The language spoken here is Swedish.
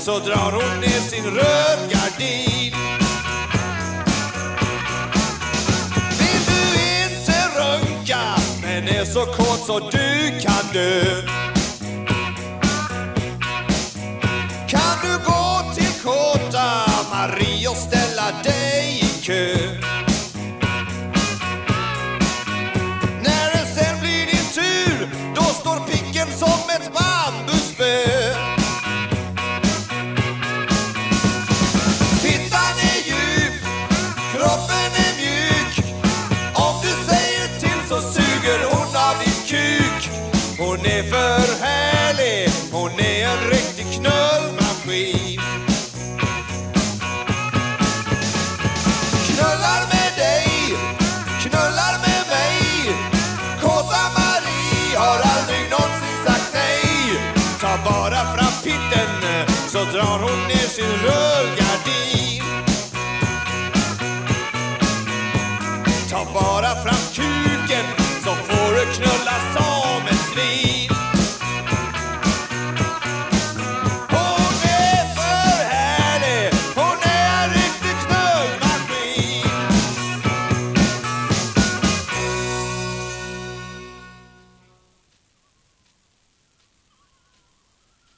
så drar hon ner sin rörgardin. Vill du inte rönka, men är så kåt så du kan dö. Kan du gå till kåta Marie och ställa dig i kö? När det sen blir din tur, då står picken som ett bambuspö. Fittan är djup, kroppen är mjuk. Om du säger till så suger hon av din kuk. Hon är för härlig, hon är en riktig knullmaskin. Knullar med dig, knullar med mig. Kåta Marie har aldrig någonsin sagt nej. Ta bara fram pitten så drar hon ner sin rullgardin.